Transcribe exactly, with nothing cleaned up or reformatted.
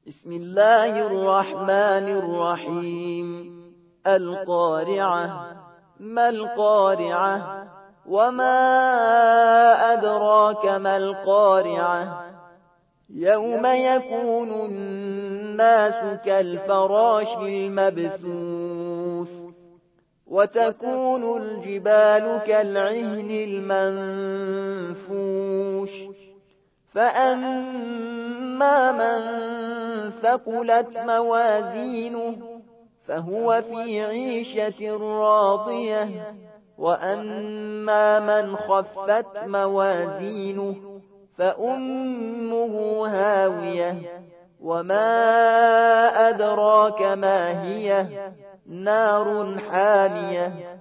بسم الله الرحمن الرحيم. القارعة. ما القارعة؟ وما أدراك ما القارعة؟ يوم يكون الناس كالفراش المبثوث وتكون الجبال كالعهن المنفوش فأما من ثقلت موازينه فهو في عيشة راضية وأما من خفت موازينه فأمه هاوية وما أدراك ما هي نار حامية